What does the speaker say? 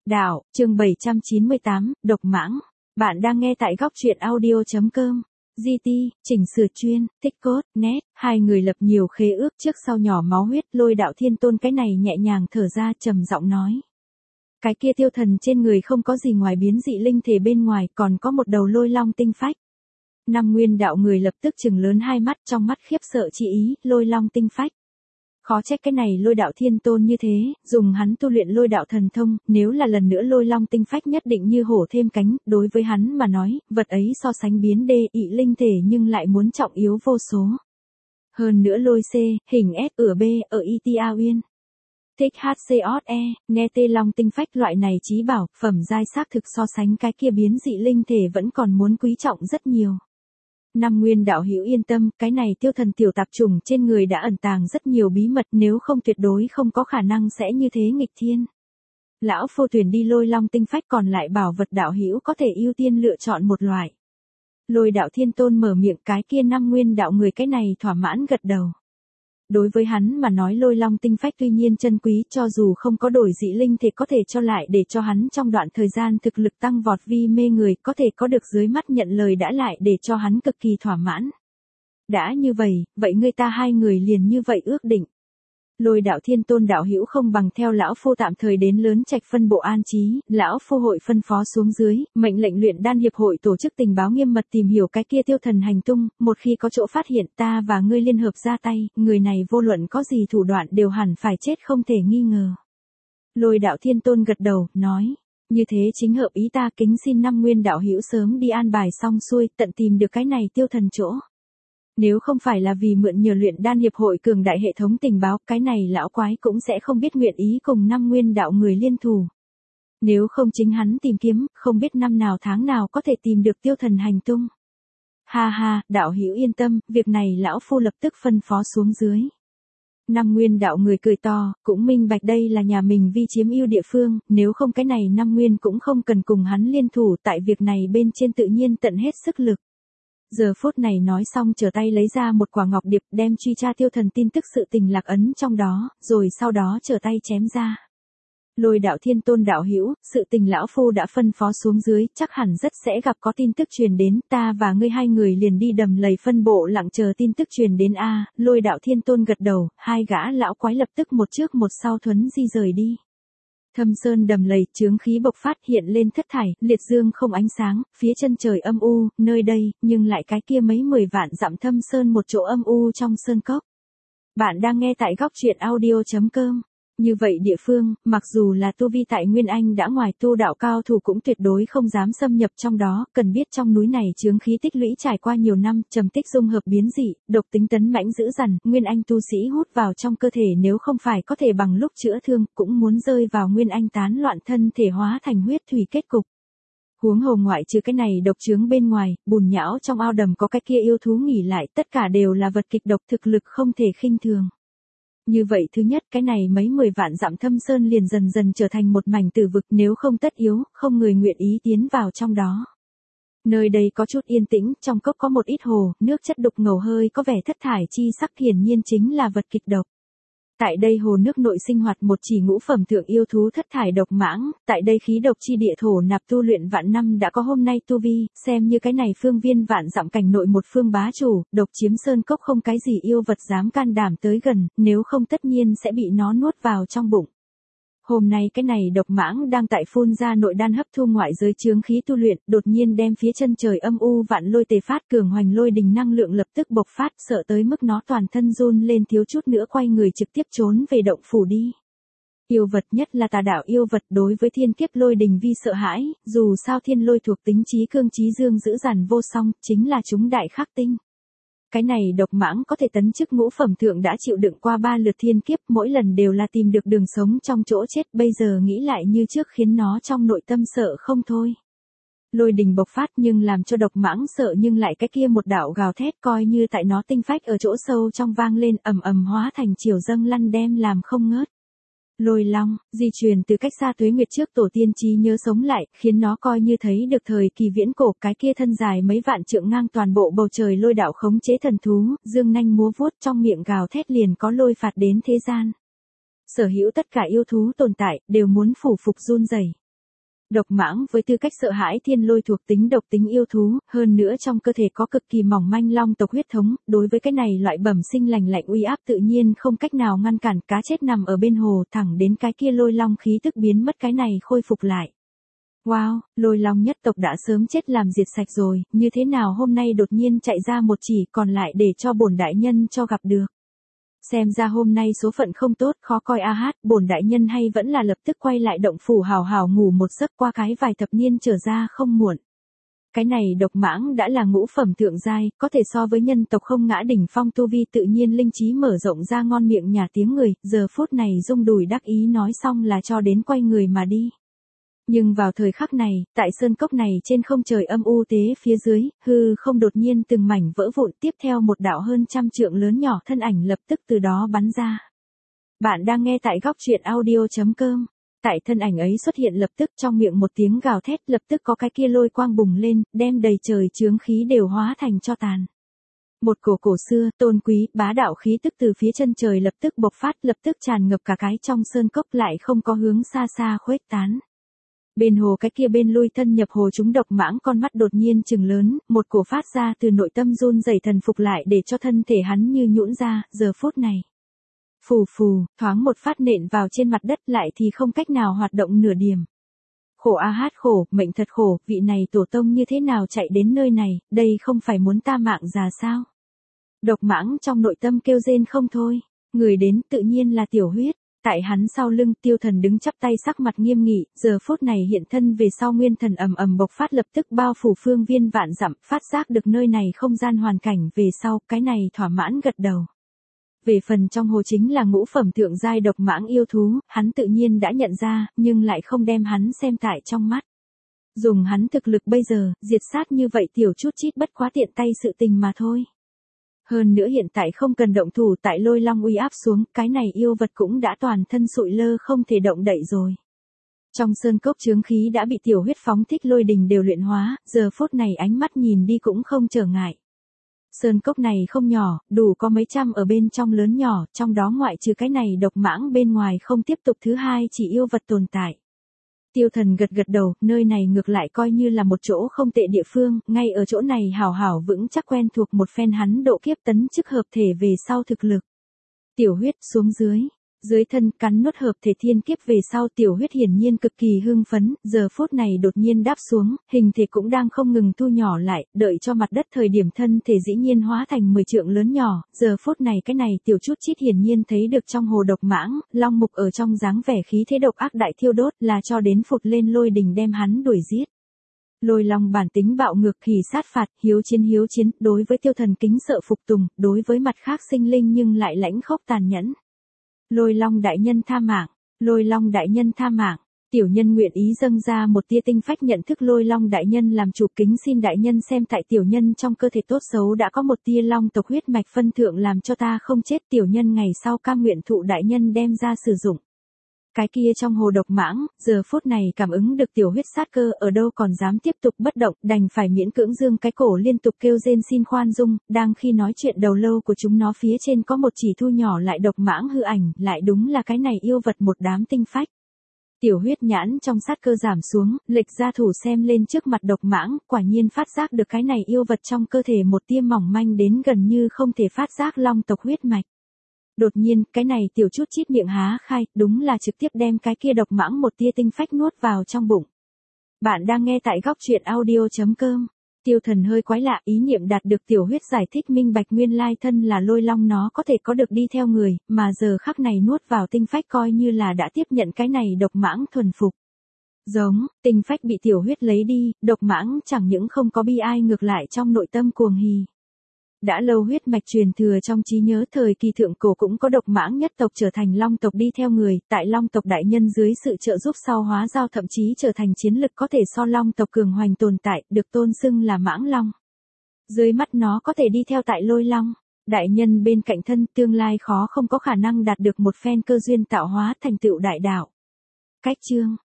Đạo, chương 798, Độc Mãng. Bạn đang nghe tại góc truyện audio.com. GT, chỉnh sửa chuyên, tích cốt, net, hai người lập nhiều khế ước trước sau nhỏ máu huyết. Lôi Đạo Thiên Tôn cái này nhẹ nhàng thở ra, trầm giọng nói. Cái kia tiêu thần trên người không có gì ngoài biến dị linh thể bên ngoài, còn có một đầu lôi long tinh phách. Năm Nguyên đạo người lập tức trừng lớn hai mắt, trong mắt khiếp sợ chi ý, lôi long tinh phách. Khó trách cái này Lôi Đạo Thiên Tôn như thế, dùng hắn tu luyện lôi đạo thần thông, nếu là lần nữa lôi long tinh phách nhất định như hổ thêm cánh, đối với hắn mà nói, vật ấy so sánh biến đê ị linh thể nhưng lại muốn trọng yếu vô số. Hơn nữa lôi C, hình S ở B, ở ITA Uyên. Thích HCOE, nghe tê long tinh phách loại này chí bảo, phẩm giai xác thực so sánh cái kia biến dị linh thể vẫn còn muốn quý trọng rất nhiều. Năm Nguyên đạo hữu yên tâm, cái này tiêu thần tiểu tạp trùng trên người đã ẩn tàng rất nhiều bí mật, nếu không tuyệt đối không có khả năng sẽ như thế nghịch thiên. Lão phu tuyển đi lôi long tinh phách, còn lại bảo vật đạo hữu có thể ưu tiên lựa chọn một loại. Lôi Đạo Thiên Tôn mở miệng, cái kia Năm Nguyên đạo người cái này thỏa mãn gật đầu. Đối với hắn mà nói lôi long tinh phách tuy nhiên chân quý, cho dù không có đổi dị linh thể có thể cho lại để cho hắn trong đoạn thời gian thực lực tăng vọt vi mê người, có thể có được dưới mắt nhận lời đã lại để cho hắn cực kỳ thỏa mãn. Đã như vậy ngươi ta hai người liền như vậy ước định. Lôi Đạo Thiên Tôn đạo hữu không bằng theo lão phu tạm thời đến lớn trạch phân bộ an trí, lão phu hội phân phó xuống dưới, mệnh lệnh luyện đan hiệp hội tổ chức tình báo nghiêm mật tìm hiểu cái kia tiêu thần hành tung, một khi có chỗ phát hiện ta và ngươi liên hợp ra tay, người này vô luận có gì thủ đoạn đều hẳn phải chết không thể nghi ngờ. Lôi Đạo Thiên Tôn gật đầu, nói, như thế chính hợp ý ta, kính xin Năm Nguyên đạo hữu sớm đi an bài xong xuôi, tận tìm được cái này tiêu thần chỗ. Nếu không phải là vì mượn nhờ luyện đan hiệp hội cường đại hệ thống tình báo, cái này lão quái cũng sẽ không biết nguyện ý cùng Năm Nguyên đạo người liên thủ. Nếu không chính hắn tìm kiếm, không biết năm nào tháng nào có thể tìm được tiêu thần hành tung. Ha ha, đạo hữu yên tâm, việc này lão phu lập tức phân phó xuống dưới. Năm Nguyên đạo người cười to, cũng minh bạch đây là nhà mình vi chiếm ưu địa phương, nếu không cái này Năm Nguyên cũng không cần cùng hắn liên thủ, tại việc này bên trên tự nhiên tận hết sức lực. Giờ phút này nói xong trở tay lấy ra một quả ngọc điệp, đem truy tra tiêu thần tin tức sự tình lạc ấn trong đó, rồi sau đó trở tay chém ra. Lôi Đạo Thiên Tôn đạo hữu, sự tình lão phu đã phân phó xuống dưới, chắc hẳn rất sẽ gặp có tin tức truyền đến, ta và ngươi hai người liền đi đầm lầy phân bộ lặng chờ tin tức truyền đến a. Lôi Đạo Thiên Tôn gật đầu, hai gã lão quái lập tức một trước một sau thuấn di rời đi. Thâm sơn đầm lầy, chướng khí bộc phát hiện lên thất thải, liệt dương không ánh sáng, phía chân trời âm u, nơi đây, nhưng lại cái kia mấy 10 vạn dặm thâm sơn một chỗ âm u trong sơn cốc. Bạn đang nghe tại góc truyện audio.com. Như vậy địa phương, mặc dù là tu vi tại Nguyên Anh đã ngoài tu đạo cao thủ cũng tuyệt đối không dám xâm nhập trong đó, cần biết trong núi này chướng khí tích lũy trải qua nhiều năm, trầm tích dung hợp biến dị, độc tính tấn mãnh dữ dằn, Nguyên Anh tu sĩ hút vào trong cơ thể nếu không phải có thể bằng lúc chữa thương, cũng muốn rơi vào Nguyên Anh tán loạn thân thể hóa thành huyết thủy kết cục. Huống hồ ngoại trừ cái này độc chướng bên ngoài, bùn nhão trong ao đầm có cái kia yêu thú nghỉ lại, tất cả đều là vật kịch độc, thực lực không thể khinh thường. Như vậy thứ nhất, cái này mấy 10 vạn dặm thâm sơn liền dần dần trở thành một mảnh tử vực, nếu không tất yếu, không người nguyện ý tiến vào trong đó. Nơi đây có chút yên tĩnh, trong cốc có một ít hồ, nước chất đục ngầu hơi có vẻ thất thải chi sắc, hiển nhiên chính là vật kịch độc. Tại đây hồ nước nội sinh hoạt một chỉ ngũ phẩm thượng yêu thú thất thải độc mãng, tại đây khí độc chi địa thổ nạp tu luyện vạn năm đã có hôm nay tu vi, xem như cái này phương viên vạn dặm cảnh nội một phương bá chủ, độc chiếm sơn cốc không cái gì yêu vật dám can đảm tới gần, nếu không tất nhiên sẽ bị nó nuốt vào trong bụng. Hôm nay cái này độc mãng đang tại phun ra nội đan hấp thu ngoại giới chướng khí tu luyện, đột nhiên đem phía chân trời âm u vạn lôi tề phát, cường hoành lôi đình năng lượng lập tức bộc phát, sợ tới mức nó toàn thân run lên, thiếu chút nữa quay người trực tiếp trốn về động phủ đi. Yêu vật, nhất là tà đạo yêu vật, đối với thiên kiếp lôi đình vi sợ hãi, dù sao thiên lôi thuộc tính trí cương trí dương dữ dằn vô song, chính là chúng đại khắc tinh. Cái này độc mãng có thể tấn chức ngũ phẩm thượng đã chịu đựng qua 3 lượt thiên kiếp, mỗi lần đều là tìm được đường sống trong chỗ chết, bây giờ nghĩ lại như trước khiến nó trong nội tâm sợ không thôi. Lôi đình bộc phát nhưng làm cho độc mãng sợ, nhưng lại cái kia một đạo gào thét coi như tại nó tinh phách ở chỗ sâu trong vang lên, ầm ầm hóa thành chiều dâng lăn đem làm không ngớt. Lôi long, di truyền từ cách xa tuế nguyệt trước tổ tiên trí nhớ sống lại, khiến nó coi như thấy được thời kỳ viễn cổ, cái kia thân dài mấy vạn trượng ngang toàn bộ bầu trời lôi đạo khống chế thần thú, dương nanh múa vuốt trong miệng gào thét liền có lôi phạt đến thế gian. Sở hữu tất cả yêu thú tồn tại, đều muốn phủ phục run rẩy. Độc mãng với tư cách sợ hãi thiên lôi thuộc tính độc tính yêu thú, hơn nữa trong cơ thể có cực kỳ mỏng manh long tộc huyết thống, đối với cái này loại bẩm sinh lành lạnh uy áp tự nhiên không cách nào ngăn cản, cá chết nằm ở bên hồ thẳng đến cái kia lôi long khí tức biến mất cái này khôi phục lại. Wow, lôi long nhất tộc đã sớm chết làm diệt sạch rồi, như thế nào hôm nay đột nhiên chạy ra một chỉ còn lại để cho bổn đại nhân cho gặp được. Xem ra hôm nay số phận không tốt, khó coi a hát, bổn đại nhân hay vẫn là lập tức quay lại động phủ hào hào ngủ một giấc, qua cái vài thập niên trở ra không muộn. Cái này độc mãng đã là ngũ phẩm thượng giai, có thể so với nhân tộc không ngã đỉnh phong tu vi, tự nhiên linh trí mở rộng ra ngon miệng nhả tiếng người, giờ phút này rung đùi đắc ý nói xong là cho đến quay người mà đi. Nhưng vào thời khắc này, tại sơn cốc này trên không trời âm u tế phía dưới, hư không đột nhiên từng mảnh vỡ vụn, tiếp theo một đạo hơn trăm trượng lớn nhỏ thân ảnh lập tức từ đó bắn ra. Bạn đang nghe tại góc truyện audio.com. Tại thân ảnh ấy xuất hiện lập tức trong miệng một tiếng gào thét, lập tức có cái kia lôi quang bùng lên, đem đầy trời chướng khí đều hóa thành tro tàn. Một cổ xưa, tôn quý, bá đạo khí tức từ phía chân trời lập tức bộc phát, lập tức tràn ngập cả cái trong sơn cốc, lại không có hướng xa xa khuếch tán. Bên hồ cái kia bên lui thân nhập hồ chúng độc mãng con mắt đột nhiên trừng lớn, một cổ phát ra từ nội tâm run rẩy thần phục lại để cho thân thể hắn như nhũn ra, giờ phút này. Phù phù, thoáng một phát nện vào trên mặt đất lại thì không cách nào hoạt động nửa điểm. Khổ a hát khổ, mệnh thật khổ, vị này tổ tông như thế nào chạy đến nơi này, đây không phải muốn ta mạng già sao? Độc mãng trong nội tâm kêu rên không thôi, người đến tự nhiên là Tiểu Huyết. Tại hắn sau lưng Tiêu Thần đứng chắp tay sắc mặt nghiêm nghị, giờ phút này hiện thân về sau nguyên thần ầm ầm bộc phát lập tức bao phủ phương viên vạn dặm, phát giác được nơi này không gian hoàn cảnh về sau, cái này thỏa mãn gật đầu. Về phần trong hồ chính là ngũ phẩm thượng giai độc mãng yêu thú, hắn tự nhiên đã nhận ra, nhưng lại không đem hắn xem tại trong mắt. Dùng hắn thực lực bây giờ, diệt sát như vậy tiểu chút chít bất quá tiện tay sự tình mà thôi. Hơn nữa hiện tại không cần động thủ, tại lôi long uy áp xuống, cái này yêu vật cũng đã toàn thân sụi lơ không thể động đậy rồi. Trong sơn cốc chướng khí đã bị Tiểu Huyết phóng thích lôi đình đều luyện hóa, giờ phút này ánh mắt nhìn đi cũng không trở ngại. Sơn cốc này không nhỏ, đủ có mấy trăm ở bên trong lớn nhỏ, trong đó ngoại trừ cái này độc mãng bên ngoài không tiếp tục thứ hai chỉ yêu vật tồn tại. Tiêu Thần gật gật đầu, nơi này ngược lại coi như là một chỗ không tệ địa phương, ngay ở chỗ này hảo hảo vững chắc quen thuộc một phen hắn độ kiếp tấn chức hợp thể về sau thực lực. Tiểu Huyết xuống dưới thân cắn nuốt hợp thể thiên kiếp về sau Tiểu Huyết hiển nhiên cực kỳ hưng phấn, giờ phút này đột nhiên đáp xuống, hình thể cũng đang không ngừng thu nhỏ lại, đợi cho mặt đất thời điểm thân thể dĩ nhiên hóa thành 10 trượng lớn nhỏ, giờ phút này cái này tiểu chút chít hiển nhiên thấy được trong hồ độc mãng, long mục ở trong dáng vẻ khí thế độc ác đại thiêu đốt là cho đến phụt lên lôi đình đem hắn đuổi giết. Lôi long bản tính bạo ngược kỳ sát phạt, hiếu chiến, đối với Tiêu Thần kính sợ phục tùng, đối với mặt khác sinh linh nhưng lại lãnh khốc tàn nhẫn. Lôi long đại nhân tha mạng, lôi long đại nhân tha mạng, tiểu nhân nguyện ý dâng ra một tia tinh phách nhận thức lôi long đại nhân làm chủ, kính xin đại nhân xem tại tiểu nhân trong cơ thể tốt xấu đã có một tia long tộc huyết mạch phân thượng làm cho ta không chết, tiểu nhân ngày sau cam nguyện thụ đại nhân đem ra sử dụng. Cái kia trong hồ độc mãng, giờ phút này cảm ứng được Tiểu Huyết sát cơ ở đâu còn dám tiếp tục bất động, đành phải miễn cưỡng dương cái cổ liên tục kêu rên xin khoan dung, đang khi nói chuyện đầu lâu của chúng nó phía trên có một chỉ thu nhỏ lại độc mãng hư ảnh, lại đúng là cái này yêu vật một đám tinh phách. Tiểu Huyết nhãn trong sát cơ giảm xuống, lệch ra thủ xem lên trước mặt độc mãng, quả nhiên phát giác được cái này yêu vật trong cơ thể một tia mỏng manh đến gần như không thể phát giác long tộc huyết mạch. Đột nhiên, cái này tiểu chút chít miệng há khai, đúng là trực tiếp đem cái kia độc mãng một tia tinh phách nuốt vào trong bụng. Bạn đang nghe tại góc truyện audio.com. Tiêu Thần hơi quái lạ, ý niệm đạt được Tiểu Huyết giải thích minh bạch nguyên lai thân là lôi long nó có thể có được đi theo người, mà giờ khắc này nuốt vào tinh phách coi như là đã tiếp nhận cái này độc mãng thuần phục. Giống, tinh phách bị Tiểu Huyết lấy đi, độc mãng chẳng những không có bi ai ngược lại trong nội tâm cuồng hỉ. Đã lâu huyết mạch truyền thừa trong trí nhớ thời kỳ thượng cổ cũng có độc mãng nhất tộc trở thành long tộc đi theo người, tại long tộc đại nhân dưới sự trợ giúp sau hóa giao thậm chí trở thành chiến lực có thể so long tộc cường hoành tồn tại, được tôn xưng là mãng long. Dưới mắt nó có thể đi theo tại lôi long, đại nhân bên cạnh thân tương lai khó không có khả năng đạt được một phen cơ duyên tạo hóa thành tựu đại đạo. Cách chương